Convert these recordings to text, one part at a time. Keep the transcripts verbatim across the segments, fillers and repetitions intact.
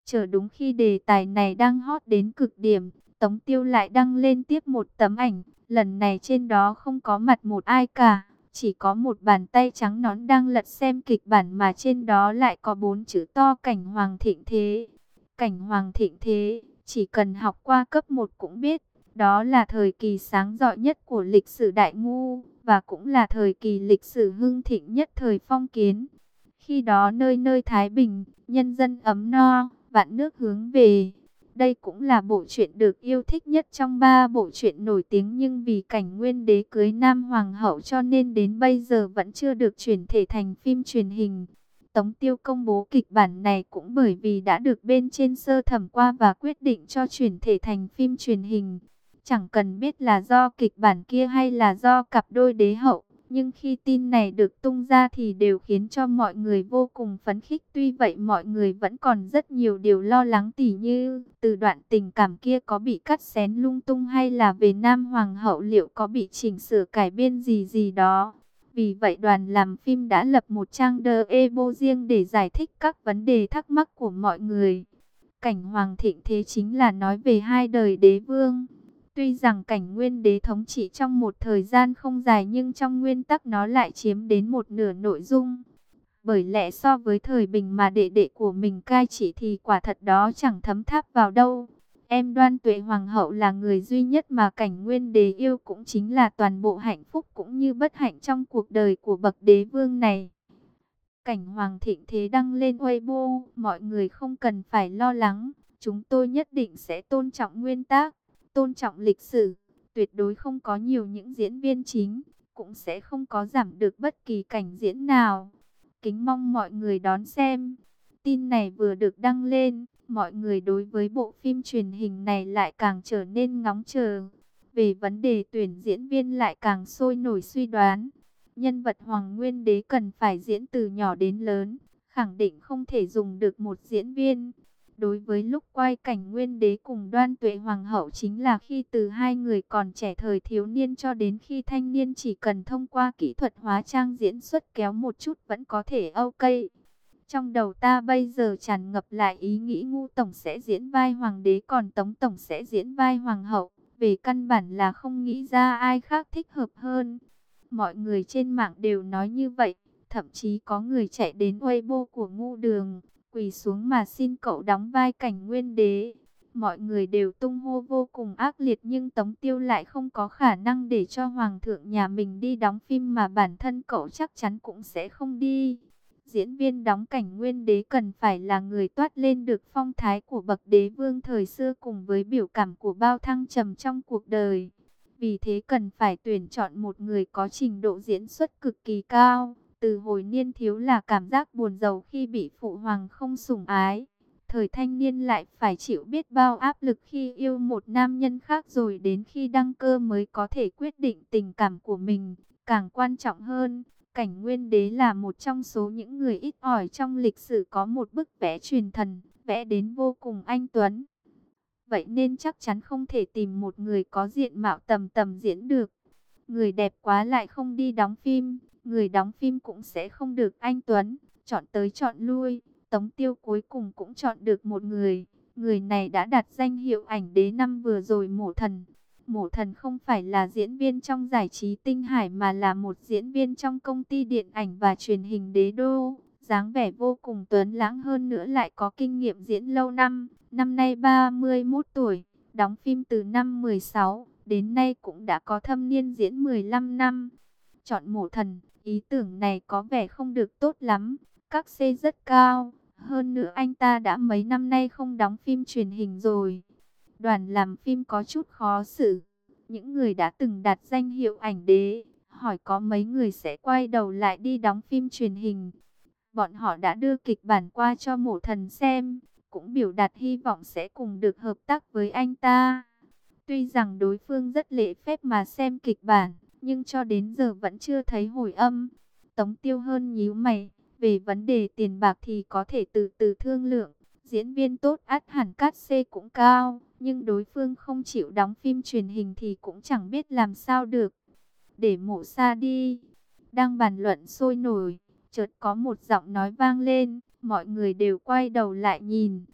Chờ đúng khi đề tài này đang hot đến cực điểm, Tống Tiêu lại đăng lên tiếp một tấm ảnh. Lần này trên đó không có mặt một ai cả, chỉ có một bàn tay trắng nõn đang lật xem kịch bản, mà trên đó lại có bốn chữ to: Cảnh Hoàng Thịnh Thế. Cảnh Hoàng Thịnh Thế, chỉ cần học qua cấp một cũng biết, đó là thời kỳ sáng rọi nhất của lịch sử Đại Ngu, và cũng là thời kỳ lịch sử hưng thịnh nhất thời phong kiến. Khi đó nơi nơi thái bình, nhân dân ấm no, vạn nước hướng về. Đây cũng là bộ truyện được yêu thích nhất trong ba bộ truyện nổi tiếng, nhưng vì Cảnh Nguyên Đế cưới Nam Hoàng hậu cho nên đến bây giờ vẫn chưa được chuyển thể thành phim truyền hình. Tống Tiêu công bố kịch bản này cũng bởi vì đã được bên trên sơ thẩm qua và quyết định cho chuyển thể thành phim truyền hình. Chẳng cần biết là do kịch bản kia hay là do cặp đôi đế hậu, nhưng khi tin này được tung ra thì đều khiến cho mọi người vô cùng phấn khích. Tuy vậy mọi người vẫn còn rất nhiều điều lo lắng, tỉ như từ đoạn tình cảm kia có bị cắt xén lung tung, hay là về Nam Hoàng hậu liệu có bị chỉnh sửa cải biên gì gì đó. Vì vậy đoàn làm phim đã lập một trang Weibo riêng để giải thích các vấn đề thắc mắc của mọi người. Cảnh Hoàng Thịnh Thế chính là nói về hai đời đế vương. Tuy rằng Cảnh Nguyên Đế thống trị trong một thời gian không dài, nhưng trong nguyên tắc nó lại chiếm đến một nửa nội dung. Bởi lẽ so với thời Bình mà đệ đệ của mình cai trị thì quả thật đó chẳng thấm tháp vào đâu. Em Đoan Tuệ Hoàng hậu là người duy nhất mà Cảnh Nguyên Đế yêu, cũng chính là toàn bộ hạnh phúc cũng như bất hạnh trong cuộc đời của bậc đế vương này. Cảnh Hoàng Thịnh Thế đăng lên Weibo, mọi người không cần phải lo lắng, chúng tôi nhất định sẽ tôn trọng nguyên tắc, tôn trọng lịch sử, tuyệt đối không có nhiều những diễn viên chính, cũng sẽ không có giảm được bất kỳ cảnh diễn nào. Kính mong mọi người đón xem. Tin này vừa được đăng lên, mọi người đối với bộ phim truyền hình này lại càng trở nên ngóng chờ. Về vấn đề tuyển diễn viên lại càng sôi nổi suy đoán. Nhân vật Hoàng Nguyên Đế cần phải diễn từ nhỏ đến lớn, khẳng định không thể dùng được một diễn viên. Đối với lúc quay Cảnh Nguyên Đế cùng Đoan Tuệ Hoàng hậu chính là khi từ hai người còn trẻ thời thiếu niên cho đến khi thanh niên, chỉ cần thông qua kỹ thuật hóa trang diễn xuất kéo một chút vẫn có thể ok. Trong đầu ta bây giờ tràn ngập lại ý nghĩ Ngu Tổng sẽ diễn vai Hoàng đế, còn Tống Tổng sẽ diễn vai Hoàng hậu. Về căn bản là không nghĩ ra ai khác thích hợp hơn. Mọi người trên mạng đều nói như vậy, thậm chí có người chạy đến Weibo của Ngu Đường, quỳ xuống mà xin cậu đóng vai Cảnh Nguyên Đế. Mọi người đều tung hô vô cùng ác liệt, nhưng Tống Tiêu lại không có khả năng để cho Hoàng thượng nhà mình đi đóng phim, mà bản thân cậu chắc chắn cũng sẽ không đi. Diễn viên đóng Cảnh Nguyên Đế cần phải là người toát lên được phong thái của bậc đế vương thời xưa cùng với biểu cảm của bao thăng trầm trong cuộc đời. Vì thế cần phải tuyển chọn một người có trình độ diễn xuất cực kỳ cao. Từ hồi niên thiếu là cảm giác buồn rầu khi bị phụ hoàng không sủng ái. Thời thanh niên lại phải chịu biết bao áp lực khi yêu một nam nhân khác, rồi đến khi đăng cơ mới có thể quyết định tình cảm của mình. Càng quan trọng hơn, Cảnh Nguyên Đế là một trong số những người ít ỏi trong lịch sử có một bức vẽ truyền thần, vẽ đến vô cùng anh tuấn. Vậy nên chắc chắn không thể tìm một người có diện mạo tầm tầm diễn được. Người đẹp quá lại không đi đóng phim, người đóng phim cũng sẽ không được anh tuấn. Chọn tới chọn lui, Tống Tiêu cuối cùng cũng chọn được một người. Người này đã đặt danh hiệu ảnh đế năm vừa rồi, Mổ Thần. Mổ Thần không phải là diễn viên trong giải trí Tinh Hải, mà là một diễn viên trong công ty điện ảnh và truyền hình Đế Đô. Dáng vẻ vô cùng tuấn lãng, hơn nữa lại có kinh nghiệm diễn lâu năm. Năm nay ba mươi mốt tuổi, đóng phim từ năm mười sáu, đến nay cũng đã có thâm niên diễn mười lăm năm. Chọn Mổ Thần, ý tưởng này có vẻ không được tốt lắm, các xê rất cao. Hơn nữa anh ta đã mấy năm nay không đóng phim truyền hình rồi. Đoàn làm phim có chút khó xử. Những người đã từng đạt danh hiệu ảnh đế, hỏi có mấy người sẽ quay đầu lại đi đóng phim truyền hình. Bọn họ đã đưa kịch bản qua cho Mổ Thần xem, cũng biểu đạt hy vọng sẽ cùng được hợp tác với anh ta. Tuy rằng đối phương rất lễ phép mà xem kịch bản, nhưng cho đến giờ vẫn chưa thấy hồi âm. Tống Tiêu hơn nhíu mày, về vấn đề tiền bạc thì có thể từ từ thương lượng. Diễn viên tốt ắt hẳn cát xê cũng cao, nhưng đối phương không chịu đóng phim truyền hình thì cũng chẳng biết làm sao được. Để Mộ Sa đi. Đang bàn luận sôi nổi, chợt có một giọng nói vang lên, mọi người đều quay đầu lại nhìn.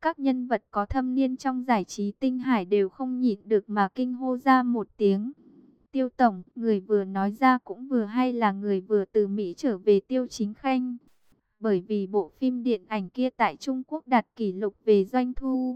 Các nhân vật có thâm niên trong giải trí tinh hải đều không nhịn được mà kinh hô ra một tiếng. Tiêu tổng, người vừa nói ra cũng vừa hay là người vừa từ Mỹ trở về Tiêu Chính Khanh. Bởi vì bộ phim điện ảnh kia tại Trung Quốc đạt kỷ lục về doanh thu.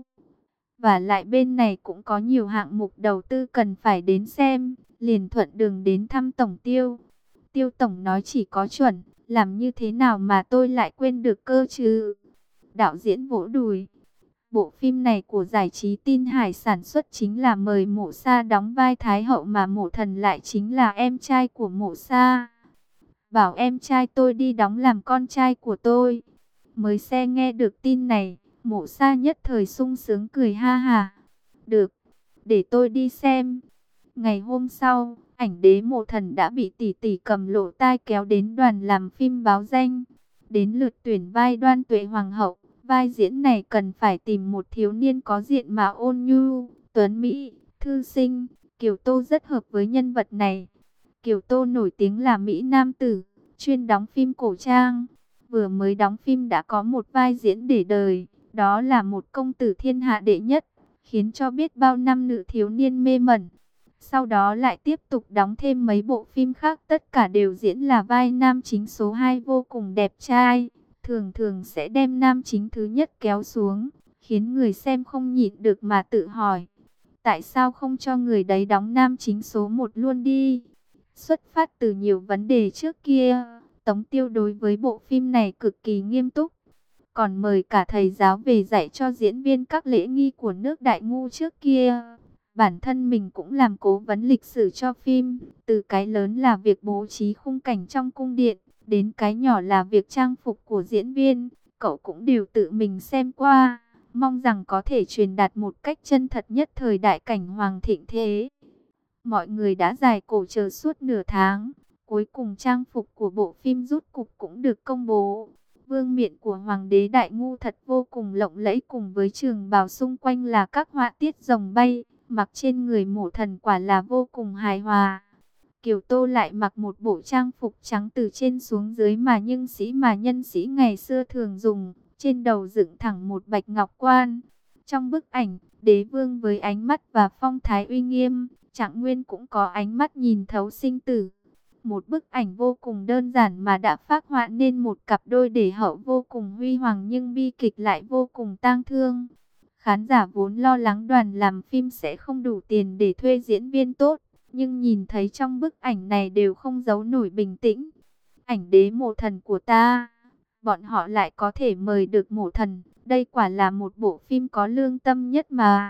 Và lại bên này cũng có nhiều hạng mục đầu tư cần phải đến xem, liền thuận đường đến thăm tổng Tiêu. Tiêu tổng nói chỉ có chuẩn, làm như thế nào mà tôi lại quên được cơ chứ? Đạo diễn vỗ đùi. Bộ phim này của giải trí Tin Hải sản xuất chính là mời Mộ Sa đóng vai Thái hậu, mà Mộ Thần lại chính là em trai của Mộ Sa. Bảo em trai tôi đi đóng làm con trai của tôi. Mới xe nghe được tin này, Mộ Sa nhất thời sung sướng cười ha ha. Được, để tôi đi xem. Ngày hôm sau, ảnh đế Mộ Thần đã bị tỷ tỷ cầm lỗ tai kéo đến đoàn làm phim báo danh. Đến lượt tuyển vai Đoan Tuệ Hoàng hậu. Vai diễn này cần phải tìm một thiếu niên có diện mạo ôn nhu, tuấn mỹ, thư sinh. Kiều Tô rất hợp với nhân vật này. Kiều Tô nổi tiếng là mỹ nam tử, chuyên đóng phim cổ trang. Vừa mới đóng phim đã có một vai diễn để đời, đó là một công tử thiên hạ đệ nhất, khiến cho biết bao nam nữ thiếu niên mê mẩn. Sau đó lại tiếp tục đóng thêm mấy bộ phim khác, tất cả đều diễn là vai nam chính số hai vô cùng đẹp trai. Thường thường sẽ đem nam chính thứ nhất kéo xuống, khiến người xem không nhịn được mà tự hỏi. Tại sao không cho người đấy đóng nam chính số một luôn đi? Xuất phát từ nhiều vấn đề trước kia, Tống Tiêu đối với bộ phim này cực kỳ nghiêm túc. Còn mời cả thầy giáo về dạy cho diễn viên các lễ nghi của nước Đại Ngu trước kia. Bản thân mình cũng làm cố vấn lịch sử cho phim, từ cái lớn là việc bố trí khung cảnh trong cung điện, đến cái nhỏ là việc trang phục của diễn viên, cậu cũng đều tự mình xem qua, mong rằng có thể truyền đạt một cách chân thật nhất thời đại cảnh hoàng thịnh thế. Mọi người đã dài cổ chờ suốt nửa tháng, cuối cùng trang phục của bộ phim rút cục cũng được công bố. Vương miện của Hoàng đế Đại Ngu thật vô cùng lộng lẫy, cùng với trường bào xung quanh là các họa tiết rồng bay, mặc trên người Mộ Thần quả là vô cùng hài hòa. Kiều Tô lại mặc một bộ trang phục trắng từ trên xuống dưới mà nhưng sĩ mà nhân sĩ ngày xưa thường dùng, trên đầu dựng thẳng một bạch ngọc quan. Trong bức ảnh, đế vương với ánh mắt và phong thái uy nghiêm, Trạng Nguyên cũng có ánh mắt nhìn thấu sinh tử. Một bức ảnh vô cùng đơn giản mà đã phác họa nên một cặp đôi để hậu vô cùng huy hoàng nhưng bi kịch lại vô cùng tang thương. Khán giả vốn lo lắng đoàn làm phim sẽ không đủ tiền để thuê diễn viên tốt, nhưng nhìn thấy trong bức ảnh này đều không giấu nổi bình tĩnh. Ảnh đế Mộ Thần của ta, bọn họ lại có thể mời được Mộ Thần, đây quả là một bộ phim có lương tâm nhất mà.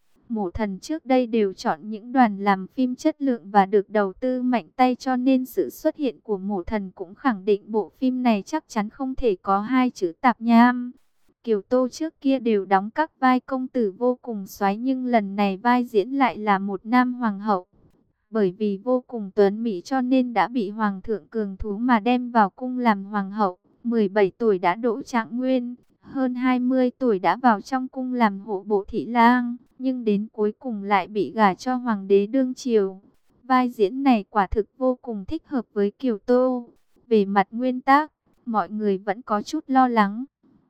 Mộ Thần trước đây đều chọn những đoàn làm phim chất lượng và được đầu tư mạnh tay, cho nên sự xuất hiện của Mộ Thần cũng khẳng định bộ phim này chắc chắn không thể có hai chữ tạp nham. Kiều Tô trước kia đều đóng các vai công tử vô cùng xoáy, nhưng lần này vai diễn lại là một nam hoàng hậu. Bởi vì vô cùng tuấn mỹ cho nên đã bị hoàng thượng cường thú mà đem vào cung làm hoàng hậu. mười bảy tuổi đã đỗ Trạng Nguyên, hơn hai mươi tuổi đã vào trong cung làm hộ bộ thị lang, nhưng đến cuối cùng lại bị gả cho hoàng đế đương triều. Vai diễn này quả thực vô cùng thích hợp với Kiều Tô. Về mặt nguyên tác, mọi người vẫn có chút lo lắng.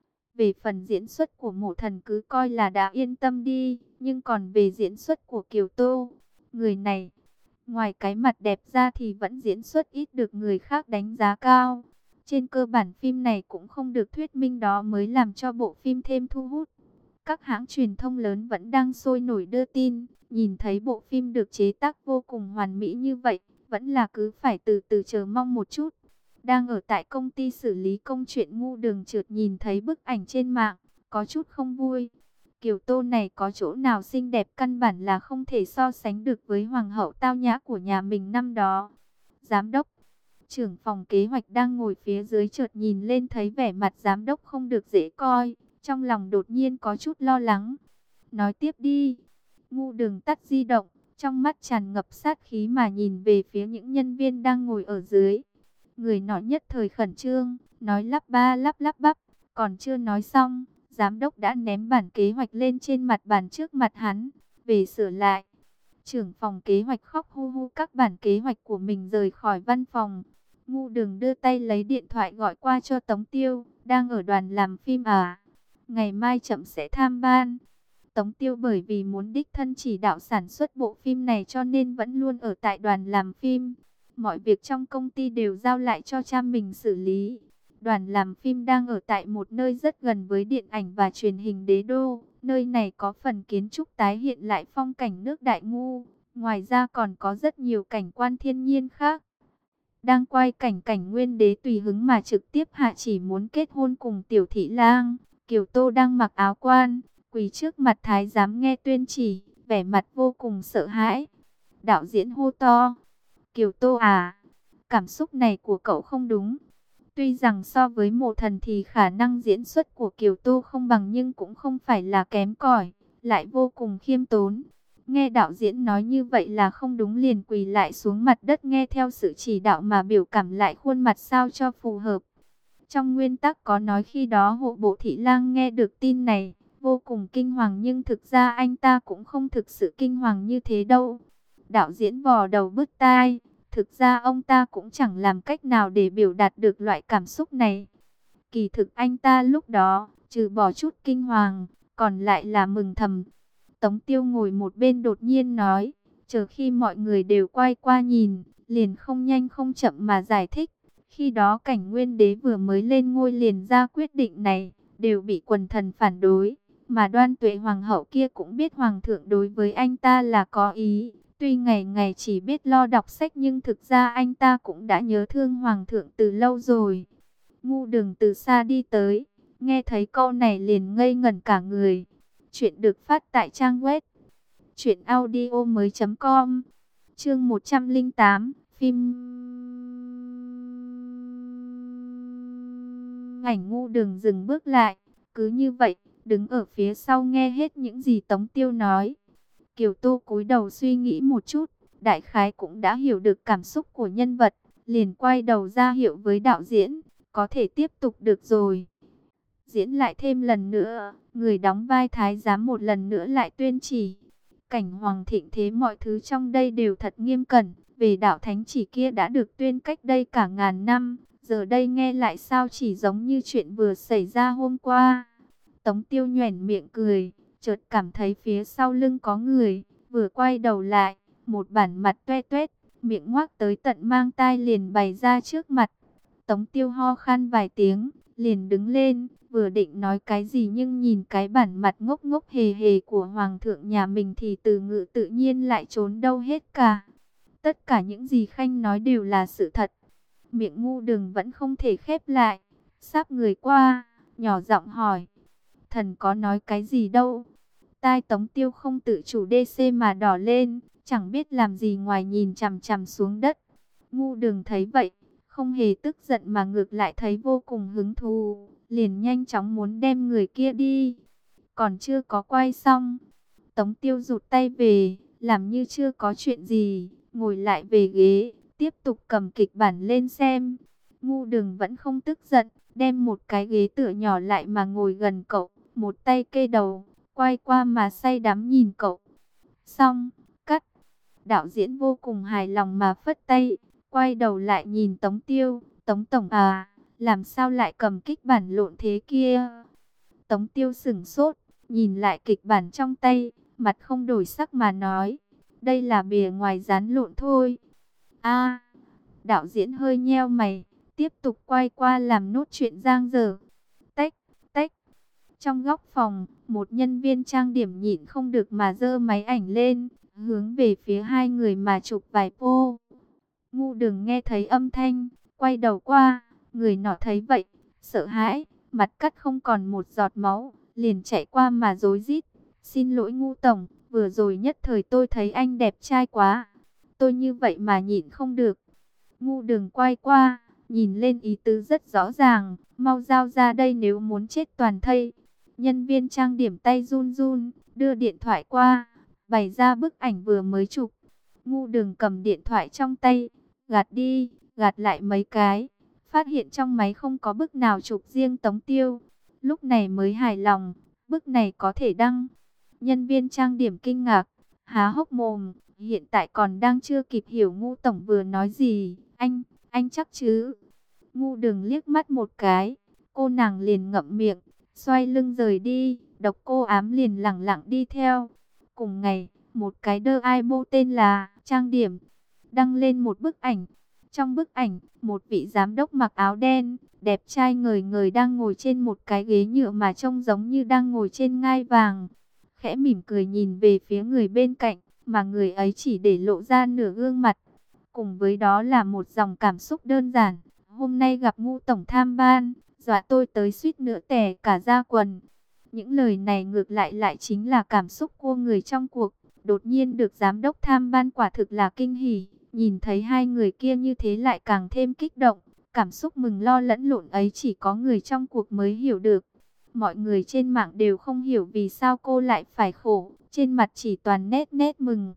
Về phần diễn xuất của Mộ Thần cứ coi là đã yên tâm đi, nhưng còn về diễn xuất của Kiều Tô, người này, ngoài cái mặt đẹp ra thì vẫn diễn xuất ít được người khác đánh giá cao. Trên cơ bản phim này cũng không được thuyết minh, đó mới làm cho bộ phim thêm thu hút. Các hãng truyền thông lớn vẫn đang sôi nổi đưa tin, nhìn thấy bộ phim được chế tác vô cùng hoàn mỹ như vậy, vẫn là cứ phải từ từ chờ mong một chút. Đang ở tại công ty xử lý công chuyện, Ngu Đường chợt nhìn thấy bức ảnh trên mạng, có chút không vui. Kiều Tô này có chỗ nào xinh đẹp căn bản là không thể so sánh được với hoàng hậu tao nhã của nhà mình năm đó. Giám đốc, trưởng phòng kế hoạch đang ngồi phía dưới chợt nhìn lên thấy vẻ mặt giám đốc không được dễ coi, trong lòng đột nhiên có chút lo lắng. Nói tiếp đi. Ngu Đường tắt di động, trong mắt tràn ngập sát khí mà nhìn về phía những nhân viên đang ngồi ở dưới. Người nọ nhất thời khẩn trương, nói lắp ba lắp lắp bắp, còn chưa nói xong, giám đốc đã ném bản kế hoạch lên trên mặt bàn trước mặt hắn, về sửa lại. Trưởng phòng kế hoạch khóc hu hu các bản kế hoạch của mình rời khỏi văn phòng. Ngu Đường đưa tay lấy điện thoại gọi qua cho Tống Tiêu, đang ở đoàn làm phim à? ngày mai chậm sẽ tham ban. Tống Tiêu bởi vì muốn đích thân chỉ đạo sản xuất bộ phim này cho nên vẫn luôn ở tại đoàn làm phim. Mọi việc trong công ty đều giao lại cho cha mình xử lý. Đoàn làm phim đang ở tại một nơi rất gần với điện ảnh và truyền hình Đế Đô. Nơi này có phần kiến trúc tái hiện lại phong cảnh nước Đại Ngu. Ngoài ra còn có rất nhiều cảnh quan thiên nhiên khác. Đang quay cảnh cảnh Nguyên Đế tùy hứng mà trực tiếp hạ chỉ muốn kết hôn cùng Tiểu Thị Lang. Kiều Tô đang mặc áo quan, quỳ trước mặt thái giám nghe tuyên chỉ, vẻ mặt vô cùng sợ hãi. Đạo diễn hô to: Kiều Tô à, cảm xúc này của cậu không đúng. Tuy rằng so với Mộ Thần thì khả năng diễn xuất của Kiều Tô không bằng nhưng cũng không phải là kém cỏi, lại vô cùng khiêm tốn. Nghe đạo diễn nói như vậy là không đúng liền quỳ lại xuống mặt đất nghe theo sự chỉ đạo mà biểu cảm lại khuôn mặt sao cho phù hợp. Trong nguyên tắc có nói khi đó hộ bộ Thị Lang nghe được tin này, vô cùng kinh hoàng nhưng thực ra anh ta cũng không thực sự kinh hoàng như thế đâu. Đạo diễn vò đầu bứt tai, thực ra ông ta cũng chẳng làm cách nào để biểu đạt được loại cảm xúc này. Kỳ thực anh ta lúc đó, trừ bỏ chút kinh hoàng, còn lại là mừng thầm. Tống Tiêu ngồi một bên đột nhiên nói, chờ khi mọi người đều quay qua nhìn, liền không nhanh không chậm mà giải thích. Khi đó cảnh Nguyên Đế vừa mới lên ngôi liền ra quyết định này, đều bị quần thần phản đối. Mà Đoan Tuệ Hoàng hậu kia cũng biết Hoàng thượng đối với anh ta là có ý. Tuy ngày ngày chỉ biết lo đọc sách nhưng thực ra anh ta cũng đã nhớ thương Hoàng thượng từ lâu rồi. Ngu Đường từ xa đi tới, nghe thấy câu này liền ngây ngẩn cả người. Chuyện được phát tại trang web truyện audio mới chấm com. Chương một trăm lẻ tám, phim ảnh. Ngu Đường dừng bước lại, cứ như vậy, đứng ở phía sau nghe hết những gì Tống Tiêu nói. Kiều Tô cúi đầu suy nghĩ một chút, đại khái cũng đã hiểu được cảm xúc của nhân vật, liền quay đầu ra hiệu với đạo diễn, có thể tiếp tục được rồi. Diễn lại thêm lần nữa, người đóng vai thái giám một lần nữa lại tuyên chỉ. Cảnh hoàng thịnh thế mọi thứ trong đây đều thật nghiêm cẩn, về đạo thánh chỉ kia đã được tuyên cách đây cả ngàn năm, giờ đây nghe lại sao chỉ giống như chuyện vừa xảy ra hôm qua. Tống Tiêu nhoẻn miệng cười, chợt cảm thấy phía sau lưng có người, vừa quay đầu lại, một bản mặt toe toét, miệng ngoác tới tận mang tai liền bày ra trước mặt. Tống Tiêu ho khan vài tiếng, liền đứng lên, vừa định nói cái gì nhưng nhìn cái bản mặt ngốc ngốc hề hề của Hoàng thượng nhà mình thì từ ngữ tự nhiên lại trốn đâu hết cả. Tất cả những gì Khanh nói đều là sự thật. Miệng Ngu Đường vẫn không thể khép lại, sáp người qua, nhỏ giọng hỏi. Thần có nói cái gì đâu. Tai Tống Tiêu không tự chủ đê xê mà đỏ lên, chẳng biết làm gì ngoài nhìn chằm chằm xuống đất. Ngu Đường thấy vậy, không hề tức giận mà ngược lại thấy vô cùng hứng thú, liền nhanh chóng muốn đem người kia đi. Còn chưa có quay xong, Tống Tiêu rụt tay về, làm như chưa có chuyện gì, ngồi lại về ghế, tiếp tục cầm kịch bản lên xem. Ngu Đường vẫn không tức giận, đem một cái ghế tựa nhỏ lại mà ngồi gần cậu, một tay kê đầu, quay qua mà say đắm nhìn cậu. Xong, cắt. Đạo diễn vô cùng hài lòng mà phất tay, quay đầu lại nhìn Tống Tiêu. Tống tổng à, làm sao lại cầm kịch bản lộn thế kia? Tống Tiêu sửng sốt, nhìn lại kịch bản trong tay, mặt không đổi sắc mà nói, đây là bìa ngoài dán lộn thôi. A, đạo diễn hơi nheo mày, tiếp tục quay qua làm nốt chuyện giang dở. Tách, tách. Trong góc phòng, một nhân viên trang điểm nhịn không được mà giơ máy ảnh lên, hướng về phía hai người mà chụp vài pô. Ngu Đường nghe thấy âm thanh, quay đầu qua, người nọ thấy vậy, sợ hãi, mặt cắt không còn một giọt máu, liền chạy qua mà rối rít. Xin lỗi Ngu tổng, vừa rồi nhất thời tôi thấy anh đẹp trai quá, tôi như vậy mà nhịn không được. Ngu Đường quay qua, nhìn lên ý tứ rất rõ ràng, mau giao ra đây nếu muốn chết toàn thây. Nhân viên trang điểm tay run run, đưa điện thoại qua, bày ra bức ảnh vừa mới chụp. Ngu Đường cầm điện thoại trong tay, gạt đi, gạt lại mấy cái, phát hiện trong máy không có bức nào chụp riêng Tống Tiêu. Lúc này mới hài lòng, bức này có thể đăng. Nhân viên trang điểm kinh ngạc, há hốc mồm, hiện tại còn đang chưa kịp hiểu Ngu tổng vừa nói gì. Anh, anh chắc chứ? Ngu Đường liếc mắt một cái, cô nàng liền ngậm miệng, xoay lưng rời đi, độc cô ám liền lẳng lặng đi theo. Cùng ngày, một cái đơ ai bô tên là Trang Điểm đăng lên một bức ảnh. Trong bức ảnh, một vị giám đốc mặc áo đen, đẹp trai ngời ngời đang ngồi trên một cái ghế nhựa mà trông giống như đang ngồi trên ngai vàng. Khẽ mỉm cười nhìn về phía người bên cạnh, mà người ấy chỉ để lộ ra nửa gương mặt. Cùng với đó là một dòng cảm xúc đơn giản. Hôm nay gặp Ngũ tổng tham ban, dọa tôi tới suýt nữa tè cả da quần. Những lời này ngược lại lại chính là cảm xúc của người trong cuộc. Đột nhiên được giám đốc tham ban quả thực là kinh hỉ. Nhìn thấy hai người kia như thế lại càng thêm kích động. Cảm xúc mừng lo lẫn lộn ấy chỉ có người trong cuộc mới hiểu được. Mọi người trên mạng đều không hiểu vì sao cô lại phải khổ. Trên mặt chỉ toàn nét nét mừng.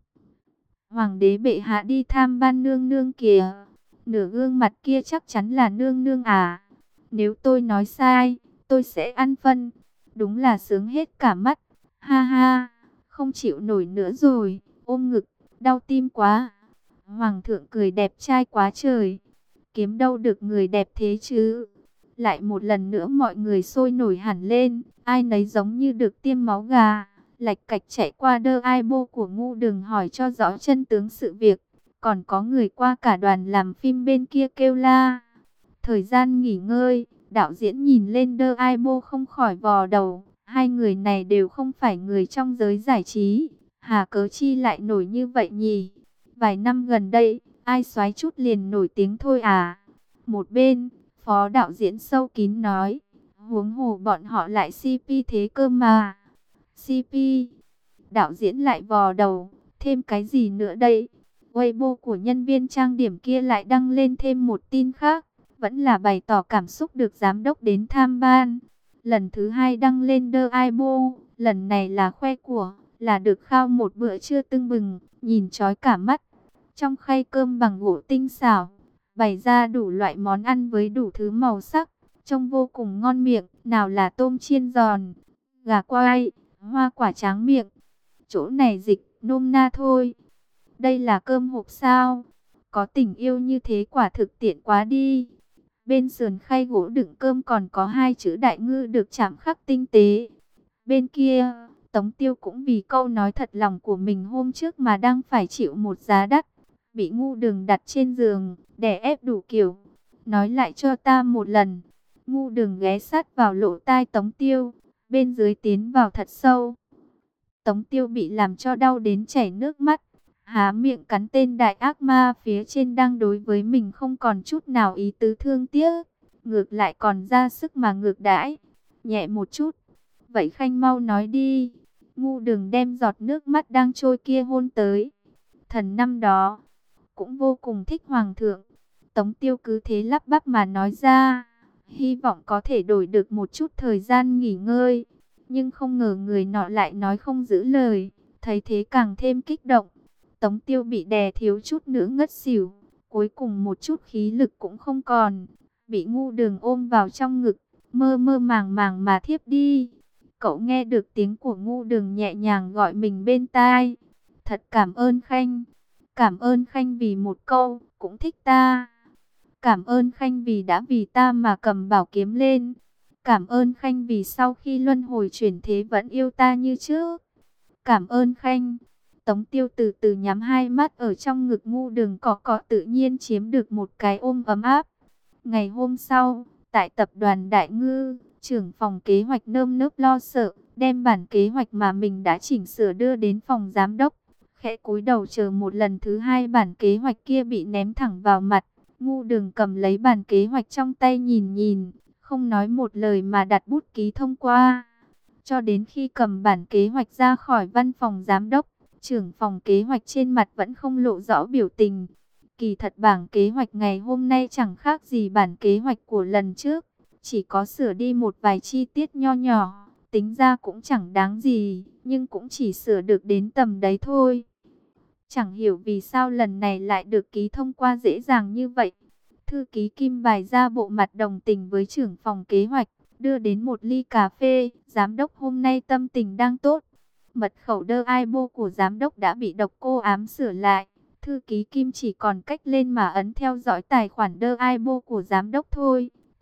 Hoàng đế bệ hạ đi tham ban nương nương kìa. Nửa gương mặt kia chắc chắn là nương nương à. Nếu tôi nói sai, tôi sẽ ăn phân. Đúng là sướng hết cả mắt. Ha ha, không chịu nổi nữa rồi. Ôm ngực, đau tim quá. Hoàng thượng cười đẹp trai quá trời. Kiếm đâu được người đẹp thế chứ. Lại một lần nữa mọi người sôi nổi hẳn lên. Ai nấy giống như được tiêm máu gà. Lạch cạch chạy qua đơ ai bô của Ngu Đường hỏi cho rõ chân tướng sự việc. Còn có người qua cả đoàn làm phim bên kia kêu la. Thời gian nghỉ ngơi, đạo diễn nhìn lên đơ ai bô không khỏi vò đầu. Hai người này đều không phải người trong giới giải trí. Hà cớ chi lại nổi như vậy nhỉ? Vài năm gần đây, ai xoáy chút liền nổi tiếng thôi à? Một bên, phó đạo diễn sâu kín nói. Huống hồ bọn họ lại xê pê thế cơ mà. xê pê, đạo diễn lại vò đầu, thêm cái gì nữa đây? Weibo của nhân viên trang điểm kia lại đăng lên thêm một tin khác, vẫn là bày tỏ cảm xúc được giám đốc đến tham ban. Lần thứ hai đăng lên đơ Weibo, lần này là khoe của, là được khao một bữa trưa tưng bừng, nhìn chói cả mắt. Trong khay cơm bằng gỗ tinh xảo, bày ra đủ loại món ăn với đủ thứ màu sắc, trông vô cùng ngon miệng, nào là tôm chiên giòn, gà quay, hoa quả tráng miệng. Chỗ này dịch nôm na thôi. Đây là cơm hộp sao? Có tình yêu như thế quả thực tiện quá đi. Bên sườn khay gỗ đựng cơm còn có hai chữ đại ngư được chạm khắc tinh tế. Bên kia, Tống Tiêu cũng vì câu nói thật lòng của mình hôm trước mà đang phải chịu một giá đắt. Bị Ngu Đường đặt trên giường, đè ép đủ kiểu. Nói lại cho ta một lần. Ngu Đường ghé sát vào lỗ tai Tống Tiêu, bên dưới tiến vào thật sâu. Tống Tiêu bị làm cho đau đến chảy nước mắt. Há miệng cắn tên đại ác ma phía trên đang đối với mình không còn chút nào ý tứ thương tiếc. Ngược lại còn ra sức mà ngược đãi. Nhẹ một chút. Vậy Khanh mau nói đi. Ngu Đường đem giọt nước mắt đang trôi kia hôn tới. Thần năm đó cũng vô cùng thích hoàng thượng. Tống Tiêu cứ thế lắp bắp mà nói ra. Hy vọng có thể đổi được một chút thời gian nghỉ ngơi. Nhưng không ngờ người nọ lại nói không giữ lời. Thấy thế càng thêm kích động. Tống Tiêu bị đè thiếu chút nữa ngất xỉu. Cuối cùng một chút khí lực cũng không còn. Bị Ngu Đường ôm vào trong ngực. Mơ mơ màng màng mà thiếp đi. Cậu nghe được tiếng của Ngu Đường nhẹ nhàng gọi mình bên tai. Thật cảm ơn Khanh. Cảm ơn Khanh vì một câu, cũng thích ta. Cảm ơn Khanh vì đã vì ta mà cầm bảo kiếm lên. Cảm ơn Khanh vì sau khi luân hồi chuyển thế vẫn yêu ta như trước. Cảm ơn Khanh. Tống Tiêu từ từ nhắm hai mắt ở trong ngực Ngu Đường cọ cọ tự nhiên chiếm được một cái ôm ấm áp. Ngày hôm sau, tại tập đoàn Đại Ngư, trưởng phòng kế hoạch nơm nớp lo sợ, đem bản kế hoạch mà mình đã chỉnh sửa đưa đến phòng giám đốc. Khẽ cúi đầu chờ một lần thứ hai bản kế hoạch kia bị ném thẳng vào mặt. Ngu Đường cầm lấy bản kế hoạch trong tay nhìn nhìn, không nói một lời mà đặt bút ký thông qua. Cho đến khi cầm bản kế hoạch ra khỏi văn phòng giám đốc, trưởng phòng kế hoạch trên mặt vẫn không lộ rõ biểu tình. Kỳ thật bản kế hoạch ngày hôm nay chẳng khác gì bản kế hoạch của lần trước, chỉ có sửa đi một vài chi tiết nho nhỏ, tính ra cũng chẳng đáng gì, nhưng cũng chỉ sửa được đến tầm đấy thôi. Chẳng hiểu vì sao lần này lại được ký thông qua dễ dàng như vậy. Thư ký Kim bày ra bộ mặt đồng tình với trưởng phòng kế hoạch, đưa đến một ly cà phê. Giám đốc hôm nay tâm tình đang tốt. Mật khẩu đơ Weibo của giám đốc đã bị độc cô ám sửa lại. Thư ký Kim chỉ còn cách lên mà ấn theo dõi tài khoản đơ Weibo của giám đốc thôi.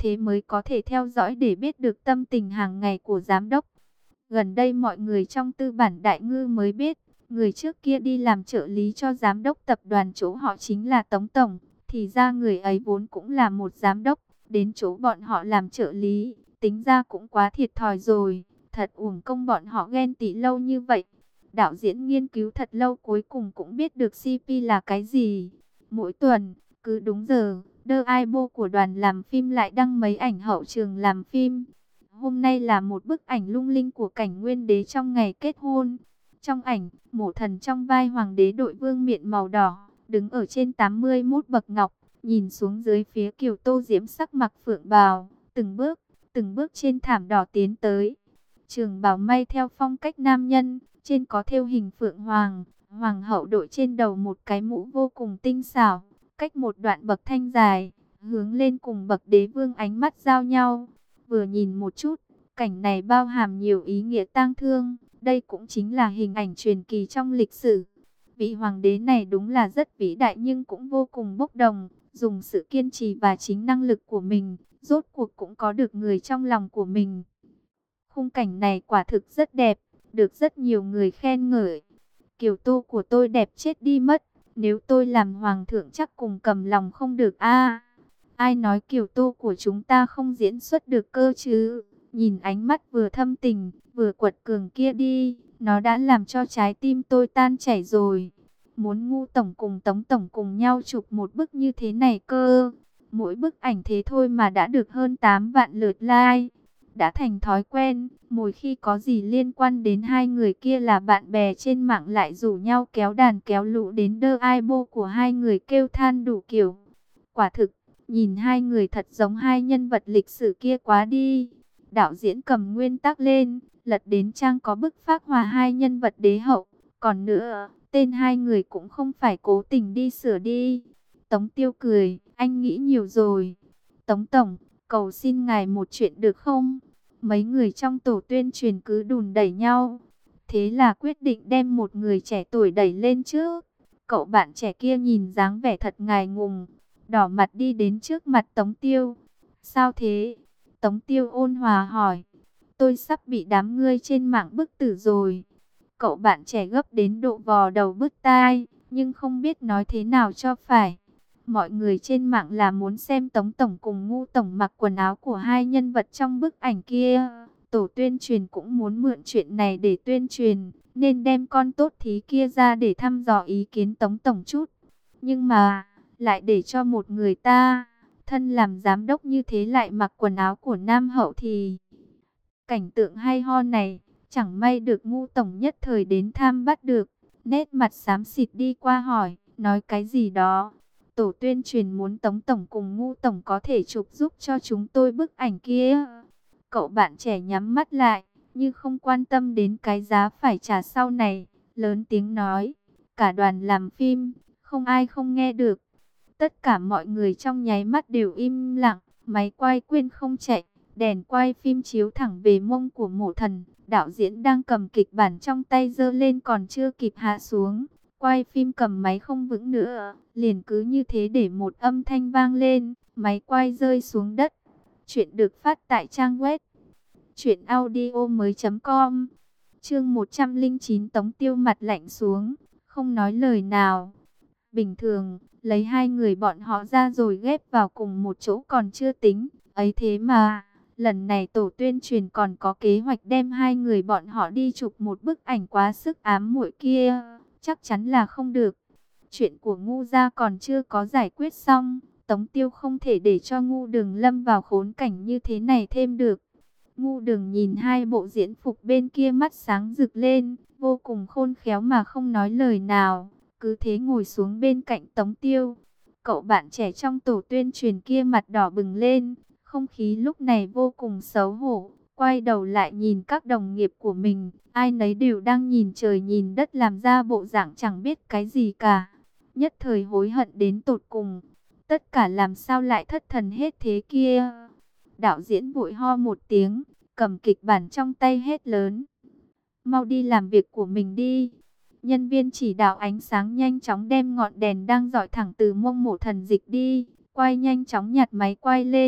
thế mới có thể theo dõi để biết được tâm tình hàng ngày của giám đốc. Gần đây mọi người trong tư bản Đại Ngư mới biết, người trước kia đi làm trợ lý cho giám đốc tập đoàn chỗ họ chính là Tống Tổng. Thì ra người ấy vốn cũng là một giám đốc, đến chỗ bọn họ làm trợ lý, tính ra cũng quá thiệt thòi rồi. Thật uổng công bọn họ ghen tị lâu như vậy. Đạo diễn nghiên cứu thật lâu cuối cùng cũng biết được xê pê là cái gì. Mỗi tuần, cứ đúng giờ, The Weibo của đoàn làm phim lại đăng mấy ảnh hậu trường làm phim. Hôm nay là một bức ảnh lung linh của cảnh nguyên đế trong ngày kết hôn. Trong ảnh, Mộ Thần trong vai hoàng đế đội vương miện màu đỏ, đứng ở trên tám mươi mốt bậc ngọc, nhìn xuống dưới phía Kiều Tô Diễm sắc mặc phượng bào, từng bước, từng bước trên thảm đỏ tiến tới. Trường bào may theo phong cách nam nhân, trên có thêu hình phượng hoàng, hoàng hậu đội trên đầu một cái mũ vô cùng tinh xảo, cách một đoạn bậc thanh dài, hướng lên cùng bậc đế vương ánh mắt giao nhau. Vừa nhìn một chút, cảnh này bao hàm nhiều ý nghĩa tang thương, đây cũng chính là hình ảnh truyền kỳ trong lịch sử. Vị hoàng đế này đúng là rất vĩ đại nhưng cũng vô cùng bốc đồng, dùng sự kiên trì và chính năng lực của mình, rốt cuộc cũng có được người trong lòng của mình. Khung cảnh này quả thực rất đẹp, được rất nhiều người khen ngợi. Kiều Tô của tôi đẹp chết đi mất, nếu tôi làm hoàng thượng chắc cùng cầm lòng không được a. Ai nói Kiều Tô của chúng ta không diễn xuất được cơ chứ? Nhìn ánh mắt vừa thâm tình, vừa quật cường kia đi, nó đã làm cho trái tim tôi tan chảy rồi. Muốn Ngu Tổng cùng Tống Tổng cùng nhau chụp một bức như thế này cơ. Mỗi bức ảnh thế thôi mà đã được hơn tám vạn lượt like. Đã thành thói quen, mỗi khi có gì liên quan đến hai người kia là bạn bè trên mạng lại rủ nhau kéo đàn kéo lũ đến The Weibo của hai người kêu than đủ kiểu. Quả thực, nhìn hai người thật giống hai nhân vật lịch sử kia quá đi. Đạo diễn cầm nguyên tắc lên, lật đến trang có bức phác họa hai nhân vật đế hậu. Còn nữa, tên hai người cũng không phải cố tình đi sửa đi. Tống Tiêu cười, anh nghĩ nhiều rồi. Tống Tổng, cầu xin ngài một chuyện được không? Mấy người trong tổ tuyên truyền cứ đùn đẩy nhau. Thế là quyết định đem một người trẻ tuổi đẩy lên trước. Cậu bạn trẻ kia nhìn dáng vẻ thật ngại ngùng, đỏ mặt đi đến trước mặt Tống Tiêu. Sao thế? Tống Tiêu ôn hòa hỏi. Tôi sắp bị đám ngươi trên mạng bức tử rồi. Cậu bạn trẻ gấp đến độ vò đầu bứt tai, nhưng không biết nói thế nào cho phải. Mọi người trên mạng là muốn xem Tống Tổng cùng Ngu Tổng mặc quần áo của hai nhân vật trong bức ảnh kia. Tổ tuyên truyền cũng muốn mượn chuyện này để tuyên truyền, nên đem con tốt thí kia ra để thăm dò ý kiến Tống Tổng chút. Nhưng mà, lại để cho một người ta, thân làm giám đốc như thế lại mặc quần áo của Nam Hậu thì... Cảnh tượng hay ho này, chẳng may được Ngu Tổng nhất thời đến tham bắt được. Nét mặt xám xịt đi qua hỏi, nói cái gì đó. Tổ tuyên truyền muốn Tống Tổng cùng Ngu Tổng có thể chụp giúp cho chúng tôi bức ảnh kia. Cậu bạn trẻ nhắm mắt lại, như không quan tâm đến cái giá phải trả sau này. Lớn tiếng nói, cả đoàn làm phim, không ai không nghe được. Tất cả mọi người trong nháy mắt đều im lặng, máy quay quên không chạy. Đèn quay phim chiếu thẳng về mông của Mộ Thần. Đạo diễn đang cầm kịch bản trong tay giơ lên còn chưa kịp hạ xuống. Quay phim cầm máy không vững nữa, liền cứ như thế để một âm thanh vang lên, máy quay rơi xuống đất. Chuyện được phát tại trang web truyện audio mới chấm com. Chương một trăm lẻ chín. Tống Tiêu mặt lạnh xuống, không nói lời nào. Bình thường, lấy hai người bọn họ ra rồi ghép vào cùng một chỗ còn chưa tính, ấy thế mà lần này tổ tuyên truyền còn có kế hoạch đem hai người bọn họ đi chụp một bức ảnh quá sức ám muội kia. Chắc chắn là không được. Chuyện của Ngu gia còn chưa có giải quyết xong. Tống Tiêu không thể để cho Ngu Đường lâm vào khốn cảnh như thế này thêm được. Ngu Đường nhìn hai bộ diễn phục bên kia mắt sáng rực lên, vô cùng khôn khéo mà không nói lời nào. Cứ thế ngồi xuống bên cạnh Tống Tiêu. Cậu bạn trẻ trong tổ tuyên truyền kia mặt đỏ bừng lên. Không khí lúc này vô cùng xấu hổ. Quay đầu lại nhìn các đồng nghiệp của mình, ai nấy đều đang nhìn trời nhìn đất làm ra bộ dạng chẳng biết cái gì cả. Nhất thời hối hận đến tột cùng. Tất cả làm sao lại thất thần hết thế kia. Đạo diễn vội ho một tiếng, cầm kịch bản trong tay hét lớn. Mau đi làm việc của mình đi. Nhân viên chỉ đạo ánh sáng nhanh chóng đem ngọn đèn đang dọi thẳng từ mông Mộ Thần dịch đi. Quay nhanh chóng nhặt máy quay lên.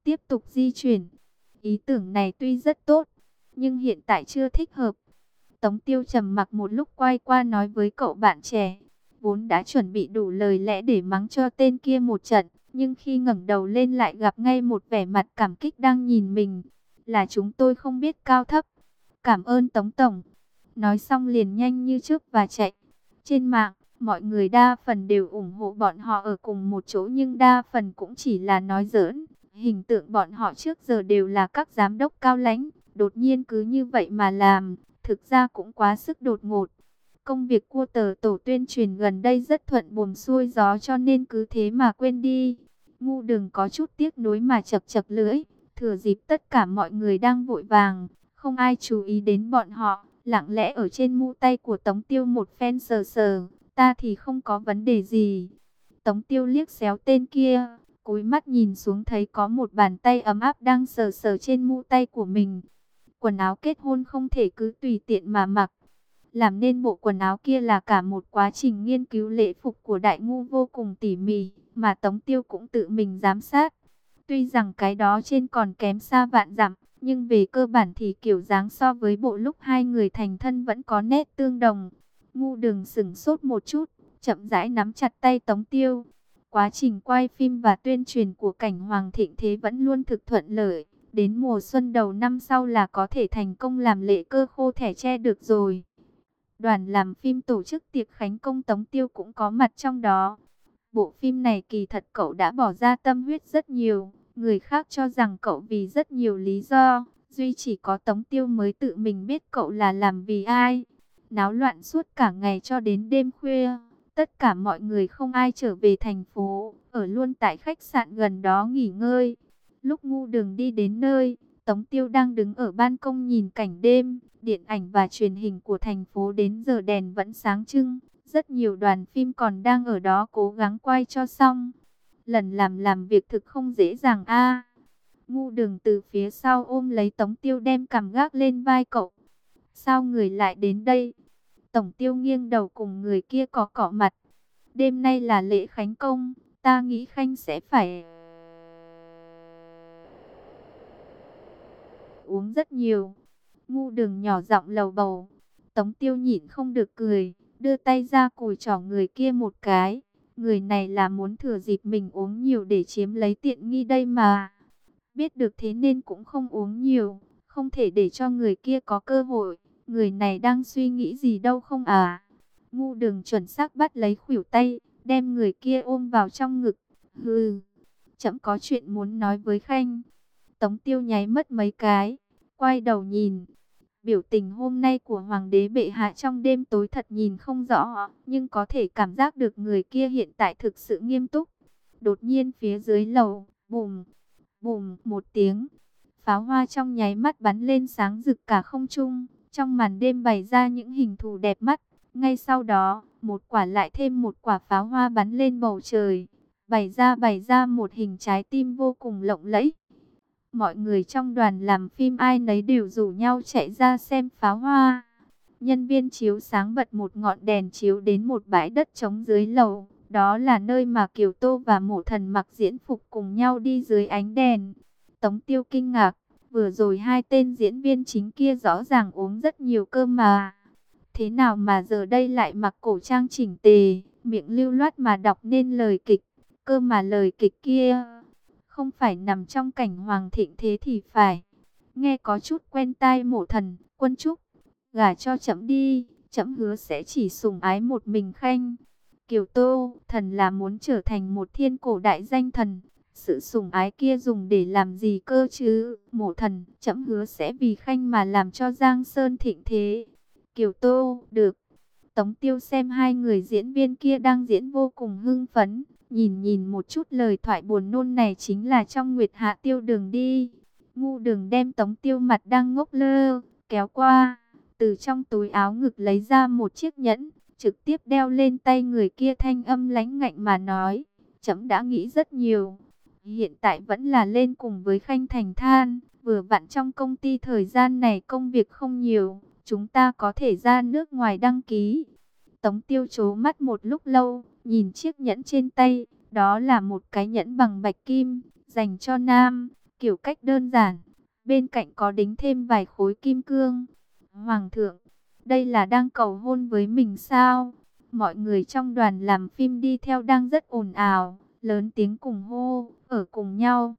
tiếp tục di chuyển. Ý tưởng này tuy rất tốt, nhưng hiện tại chưa thích hợp. Tống Tiêu trầm mặc một lúc quay qua nói với cậu bạn trẻ. Vốn đã chuẩn bị đủ lời lẽ để mắng cho tên kia một trận, nhưng khi ngẩng đầu lên lại gặp ngay một vẻ mặt cảm kích đang nhìn mình. Là chúng tôi không biết cao thấp. Cảm ơn Tống Tổng. Nói xong liền nhanh như chớp và chạy. Trên mạng, mọi người đa phần đều ủng hộ bọn họ ở cùng một chỗ, nhưng đa phần cũng chỉ là nói giỡn. Hình tượng bọn họ trước giờ đều là các giám đốc cao lãnh, đột nhiên cứ như vậy mà làm, thực ra cũng quá sức đột ngột. Công việc của tờ tổ tuyên truyền gần đây rất thuận buồm xuôi gió, cho nên cứ thế mà quên đi. Ngu Đường có chút tiếc nuối mà chật chật lưỡi, thừa dịp tất cả mọi người đang vội vàng, không ai chú ý đến bọn họ, lặng lẽ ở trên mu tay của Tống Tiêu một phen sờ sờ, ta thì không có vấn đề gì. Tống Tiêu liếc xéo tên kia, cúi mắt nhìn xuống thấy có một bàn tay ấm áp đang sờ sờ trên mu tay của mình. Quần áo kết hôn không thể cứ tùy tiện mà mặc. Làm nên bộ quần áo kia là cả một quá trình nghiên cứu lễ phục của Đại Ngu vô cùng tỉ mỉ, mà Tống Tiêu cũng tự mình giám sát. Tuy rằng cái đó trên còn kém xa vạn dặm, nhưng về cơ bản thì kiểu dáng so với bộ lúc hai người thành thân vẫn có nét tương đồng. Ngu Đường sửng sốt một chút, chậm rãi nắm chặt tay Tống Tiêu. Quá trình quay phim và tuyên truyền của cảnh Hoàng thịnh thế vẫn luôn thực thuận lợi. Đến mùa xuân đầu năm sau là có thể thành công làm lễ cơ khô thẻ tre được rồi. Đoàn làm phim tổ chức tiệc khánh công, Tống Tiêu cũng có mặt trong đó. Bộ phim này kỳ thật cậu đã bỏ ra tâm huyết rất nhiều. Người khác cho rằng cậu vì rất nhiều lý do, duy chỉ có Tống Tiêu mới tự mình biết cậu là làm vì ai. Náo loạn suốt cả ngày cho đến đêm khuya. Tất cả mọi người không ai trở về thành phố, ở luôn tại khách sạn gần đó nghỉ ngơi. Lúc Ngu Đường đi đến nơi, Tống Tiêu đang đứng ở ban công nhìn cảnh đêm. Điện ảnh và truyền hình của thành phố đến giờ đèn vẫn sáng trưng. Rất nhiều đoàn phim còn đang ở đó cố gắng quay cho xong. Lần làm làm việc thực không dễ dàng a. Ngu Đường từ phía sau ôm lấy Tống Tiêu đem cằm gác lên vai cậu. Sao người lại đến đây? Tổng Tiêu nghiêng đầu cùng người kia có cọ mặt. Đêm nay là lễ khánh công, ta nghĩ Khanh sẽ phải uống rất nhiều. Ngu Đường nhỏ giọng lầu bầu. Tống Tiêu nhịn không được cười, đưa tay ra cùi chỏ người kia một cái. Người này là muốn thừa dịp mình uống nhiều để chiếm lấy tiện nghi đây mà. Biết được thế nên cũng không uống nhiều, không thể để cho người kia có cơ hội. Người này đang suy nghĩ gì đâu không à? Ngu Đường chuẩn xác bắt lấy khuỷu tay, đem người kia ôm vào trong ngực. Hừ, trẫm có chuyện muốn nói với Khanh. Tống Tiêu nháy mất mấy cái, quay đầu nhìn. Biểu tình hôm nay của Hoàng đế bệ hạ trong đêm tối thật nhìn không rõ, nhưng có thể cảm giác được người kia hiện tại thực sự nghiêm túc. Đột nhiên phía dưới lầu, bùm, bùm một tiếng, pháo hoa trong nháy mắt bắn lên sáng rực cả không trung. Trong màn đêm bày ra những hình thù đẹp mắt. Ngay sau đó, một quả lại thêm một quả pháo hoa bắn lên bầu trời, bày ra bày ra một hình trái tim vô cùng lộng lẫy. Mọi người trong đoàn làm phim ai nấy đều rủ nhau chạy ra xem pháo hoa. Nhân viên chiếu sáng bật một ngọn đèn chiếu đến một bãi đất trống dưới lầu. Đó là nơi mà Kiều Tô và Mộ Thần mặc diễn phục cùng nhau đi dưới ánh đèn. Tống Tiêu kinh ngạc, vừa rồi hai tên diễn viên chính kia rõ ràng uống rất nhiều cơ mà. Thế nào mà giờ đây lại mặc cổ trang chỉnh tề, miệng lưu loát mà đọc nên lời kịch. Cơ mà lời kịch kia không phải nằm trong cảnh Hoàng thịnh thế thì phải. Nghe có chút quen tai. Mộ Thần, Quân Trúc, gả cho trẫm đi, trẫm hứa sẽ chỉ sủng ái một mình Khanh. Kiều Tô, thần là muốn trở thành một thiên cổ đại danh thần. Sự sủng ái kia dùng để làm gì cơ chứ? Mộ Thần, trẫm hứa sẽ vì Khanh mà làm cho Giang Sơn thịnh thế. Kiều Tô, được. Tống Tiêu xem hai người diễn viên kia đang diễn vô cùng hưng phấn. Nhìn nhìn một chút lời thoại buồn nôn này chính là trong Nguyệt Hạ Tiêu Đường đi. Ngu Đường đem Tống Tiêu mặt đang ngốc lơ, kéo qua. Từ trong túi áo ngực lấy ra một chiếc nhẫn, trực tiếp đeo lên tay người kia, thanh âm lãnh ngạnh mà nói. Trẫm đã nghĩ rất nhiều. Hiện tại vẫn là lên cùng với Khanh thành than. Vừa vặn trong công ty thời gian này công việc không nhiều. Chúng ta có thể ra nước ngoài đăng ký. Tống Tiêu trố mắt một lúc lâu, nhìn chiếc nhẫn trên tay. Đó là một cái nhẫn bằng bạch kim, dành cho nam. kiểu cách đơn giản, bên cạnh có đính thêm vài khối kim cương. Hoàng thượng, đây là đang cầu hôn với mình sao? Mọi người trong đoàn làm phim đi theo đang rất ồn ào, lớn tiếng cùng hô, ở cùng nhau,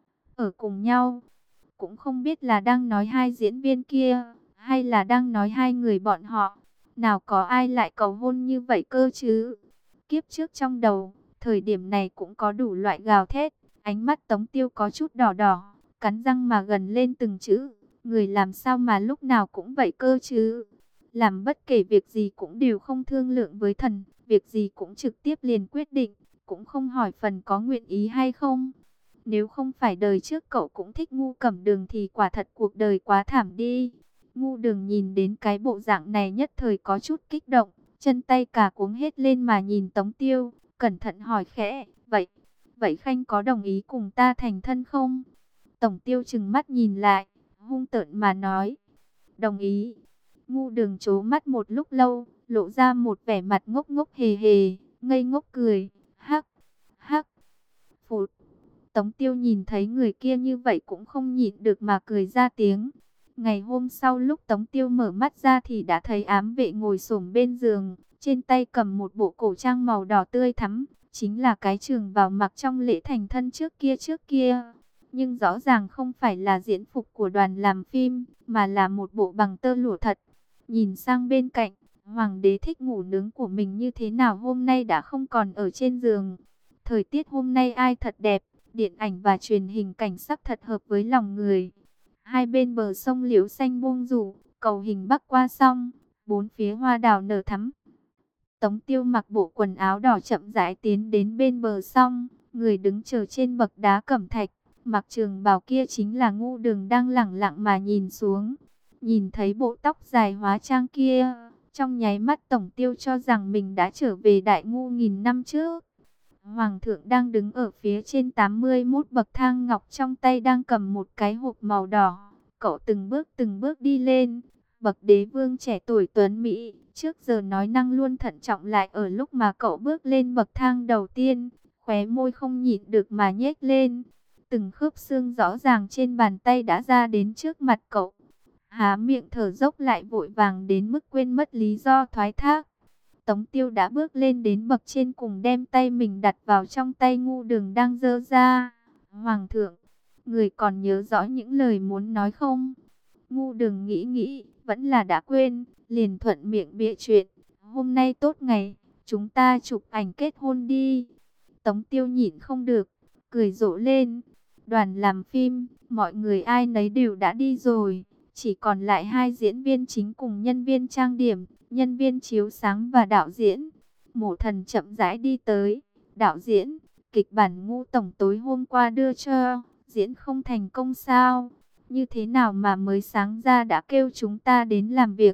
ở cùng nhau. Cũng không biết là đang nói hai diễn viên kia, hay là đang nói hai người bọn họ. Nào có ai lại cầu hôn như vậy cơ chứ? Kiếp trước trong đầu, thời điểm này cũng có đủ loại gào thét. Ánh mắt Tống Tiêu có chút đỏ đỏ, cắn răng mà gần lên từng chữ. Người làm sao mà lúc nào cũng vậy cơ chứ? Làm bất kể việc gì cũng đều không thương lượng với thần, việc gì cũng trực tiếp liền quyết định, cũng không hỏi phần có nguyện ý hay không. Nếu không phải đời trước cậu cũng thích Ngu Cẩm Đường thì quả thật cuộc đời quá thảm đi. Ngu Đường nhìn đến cái bộ dạng này nhất thời có chút kích động, chân tay cả cuống hết lên mà nhìn Tống Tiêu, cẩn thận hỏi khẽ, vậy, vậy Khanh có đồng ý cùng ta thành thân không? Tổng Tiêu trừng mắt nhìn lại, hung tợn mà nói, đồng ý. Ngu Đường trố mắt một lúc lâu, lộ ra một vẻ mặt ngốc ngốc hề hề, ngây ngốc cười, hắc, hắc, phụt. Tống Tiêu nhìn thấy người kia như vậy cũng không nhịn được mà cười ra tiếng. Ngày hôm sau lúc Tống Tiêu mở mắt ra thì đã thấy ám vệ ngồi xổm bên giường, trên tay cầm một bộ cổ trang màu đỏ tươi thắm, chính là cái trường bào mặc trong lễ thành thân trước kia trước kia. Nhưng rõ ràng không phải là diễn phục của đoàn làm phim, mà là một bộ bằng tơ lụa thật. Nhìn sang bên cạnh, hoàng đế thích ngủ nướng của mình như thế nào hôm nay đã không còn ở trên giường. Thời tiết hôm nay ai thật đẹp, điện ảnh và truyền hình cảnh sắc thật hợp với lòng người. Hai bên bờ sông liễu xanh buông rủ, cầu hình bắc qua sông, bốn phía hoa đào nở thắm. Tống Tiêu mặc bộ quần áo đỏ chậm rãi tiến đến bên bờ sông, người đứng chờ trên bậc đá cẩm thạch, mặc trường bào kia chính là Ngu Đường đang lẳng lặng mà nhìn xuống. Nhìn thấy bộ tóc dài hóa trang kia, trong nháy mắt Tổng Tiêu cho rằng mình đã trở về Đại Ngu nghìn năm trước. Hoàng thượng đang đứng ở phía trên tám mươi mốt bậc thang ngọc, trong tay đang cầm một cái hộp màu đỏ. Cậu từng bước từng bước đi lên. Bậc đế vương trẻ tuổi tuấn Mỹ, trước giờ nói năng luôn thận trọng, lại ở lúc mà cậu bước lên bậc thang đầu tiên, khóe môi không nhịn được mà nhếch lên. Từng khớp xương rõ ràng trên bàn tay đã ra đến trước mặt cậu. Há miệng thở dốc lại vội vàng đến mức quên mất lý do thoái thác. Tống Tiêu đã bước lên đến bậc trên cùng, đem tay mình đặt vào trong tay Ngu Đường đang giơ ra. Hoàng thượng, người còn nhớ rõ những lời muốn nói không? Ngu Đường nghĩ nghĩ, vẫn là đã quên, liền thuận miệng bịa chuyện. Hôm nay tốt ngày, chúng ta chụp ảnh kết hôn đi. Tống Tiêu nhịn không được, cười rộ lên. Đoàn làm phim, mọi người ai nấy đều đã đi rồi. Chỉ còn lại hai diễn viên chính cùng nhân viên trang điểm, nhân viên chiếu sáng và đạo diễn. Mộ Thần chậm rãi đi tới. Đạo diễn, kịch bản Ngu tổng tối hôm qua đưa cho, diễn không thành công sao? Như thế nào mà mới sáng ra đã kêu chúng ta đến làm việc?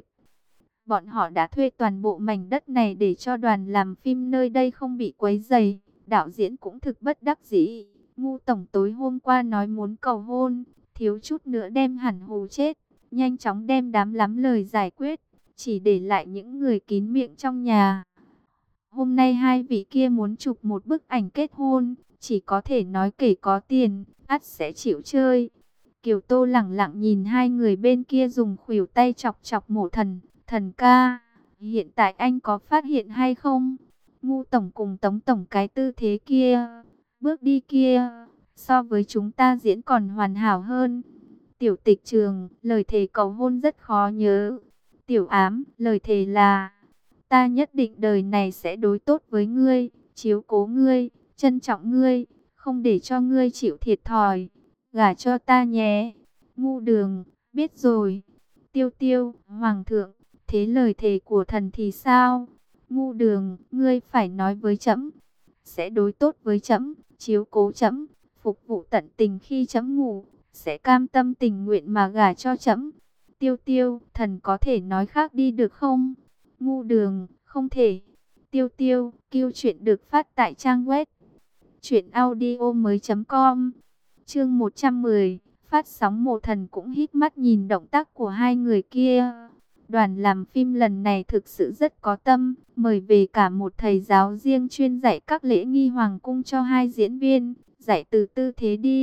Bọn họ đã thuê toàn bộ mảnh đất này để cho đoàn làm phim nơi đây không bị quấy rầy. Đạo diễn cũng thực bất đắc dĩ. Ngu tổng tối hôm qua nói muốn cầu hôn, thiếu chút nữa đem hẳn hù chết. Nhanh chóng đem đám lắm lời giải quyết, chỉ để lại những người kín miệng trong nhà. Hôm nay hai vị kia muốn chụp một bức ảnh kết hôn, chỉ có thể nói kể có tiền, ắt sẽ chịu chơi. Kiều Tô lẳng lặng nhìn hai người bên kia dùng khuỷu tay chọc chọc Mộ Thần. Thần ca, hiện tại anh có phát hiện hay không? Ngu tổng cùng Tống tổng cái tư thế kia, bước đi kia, so với chúng ta diễn còn hoàn hảo hơn. Tiểu Tịch Trường, lời thề cầu hôn rất khó nhớ. Tiểu Ám, lời thề là, ta nhất định đời này sẽ đối tốt với ngươi, chiếu cố ngươi, trân trọng ngươi, không để cho ngươi chịu thiệt thòi. Gả cho ta nhé. Ngu Đường, biết rồi. Tiêu Tiêu, Hoàng thượng, thế lời thề của thần thì sao? Ngu Đường, ngươi phải nói với trẫm, sẽ đối tốt với trẫm, chiếu cố trẫm, phục vụ tận tình khi trẫm ngủ, sẽ cam tâm tình nguyện mà gả cho trẫm. Tiêu Tiêu, thần có thể nói khác đi được không? Ngu Đường, không thể. Tiêu Tiêu, Kiêu chuyện được phát tại trang web truyện audio mới chấm com. Chương một trăm mười, phát sóng. Mộ Thần cũng híp mắt nhìn động tác của hai người kia. Đoàn làm phim lần này thực sự rất có tâm, mời về cả một thầy giáo riêng chuyên dạy các lễ nghi hoàng cung cho hai diễn viên, dạy từ tư thế đi,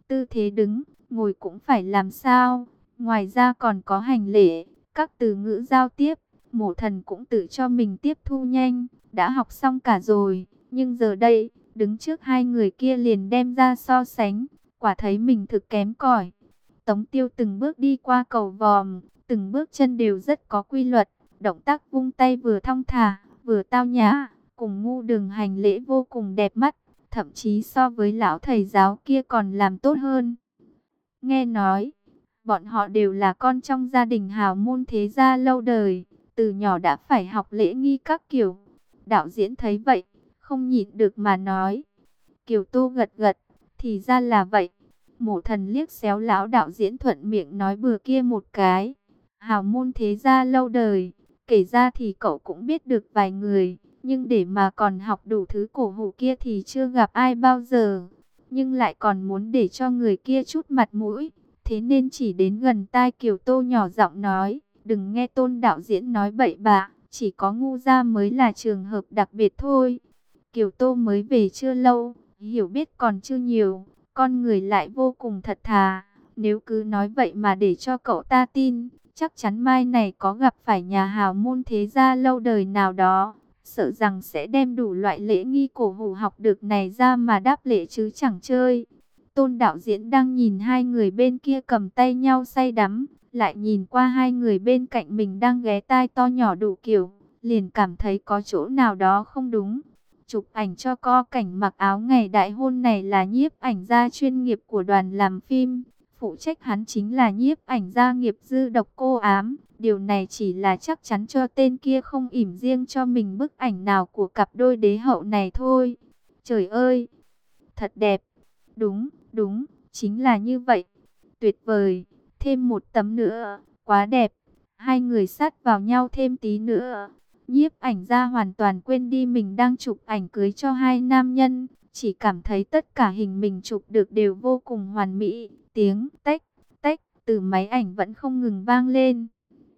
tư thế đứng, ngồi cũng phải làm sao. Ngoài ra còn có hành lễ, các từ ngữ giao tiếp, Mộ Thần cũng tự cho mình tiếp thu nhanh, đã học xong cả rồi. Nhưng giờ đây, đứng trước hai người kia liền đem ra so sánh, quả thấy mình thực kém cỏi. Tống Tiêu từng bước đi qua cầu vòm, từng bước chân đều rất có quy luật, động tác vung tay vừa thong thả, vừa tao nhã, cùng Ngu Đường hành lễ vô cùng đẹp mắt, thậm chí so với lão thầy giáo kia còn làm tốt hơn. Nghe nói, bọn họ đều là con trong gia đình hào môn thế gia lâu đời, từ nhỏ đã phải học lễ nghi các kiểu. Đạo diễn thấy vậy, không nhịn được mà nói. Kiều Tô gật gật, thì ra là vậy. Mộ Thần liếc xéo lão đạo diễn thuận miệng nói bừa kia một cái. Hào môn thế gia lâu đời, kể ra thì cậu cũng biết được vài người, nhưng để mà còn học đủ thứ cổ hủ kia thì chưa gặp ai bao giờ. Nhưng lại còn muốn để cho người kia chút mặt mũi, thế nên chỉ đến gần tai Kiều Tô nhỏ giọng nói, đừng nghe Tôn đạo diễn nói bậy bạ, chỉ có Ngu gia mới là trường hợp đặc biệt thôi. Kiều Tô mới về chưa lâu, hiểu biết còn chưa nhiều, con người lại vô cùng thật thà. Nếu cứ nói vậy mà để cho cậu ta tin, chắc chắn mai này có gặp phải nhà hào môn thế gia lâu đời nào đó, sợ rằng sẽ đem đủ loại lễ nghi cổ hủ học được này ra mà đáp lễ chứ chẳng chơi. Tôn đạo diễn đang nhìn hai người bên kia cầm tay nhau say đắm, lại nhìn qua hai người bên cạnh mình đang ghé tai to nhỏ đủ kiểu, liền cảm thấy có chỗ nào đó không đúng. Chụp ảnh cho co cảnh mặc áo ngày đại hôn này là nhiếp ảnh gia chuyên nghiệp của đoàn làm phim, phụ trách hắn chính là nhiếp ảnh gia nghiệp dư độc cô ám. Điều này chỉ là chắc chắn cho tên kia không ỉm riêng cho mình bức ảnh nào của cặp đôi đế hậu này thôi. Trời ơi, thật đẹp. Đúng, đúng, chính là như vậy. Tuyệt vời, thêm một tấm nữa, quá đẹp. Hai người sát vào nhau thêm tí nữa. Nhiếp ảnh gia hoàn toàn quên đi mình đang chụp ảnh cưới cho hai nam nhân, chỉ cảm thấy tất cả hình mình chụp được đều vô cùng hoàn mỹ. Tiếng tách, tách từ máy ảnh vẫn không ngừng vang lên.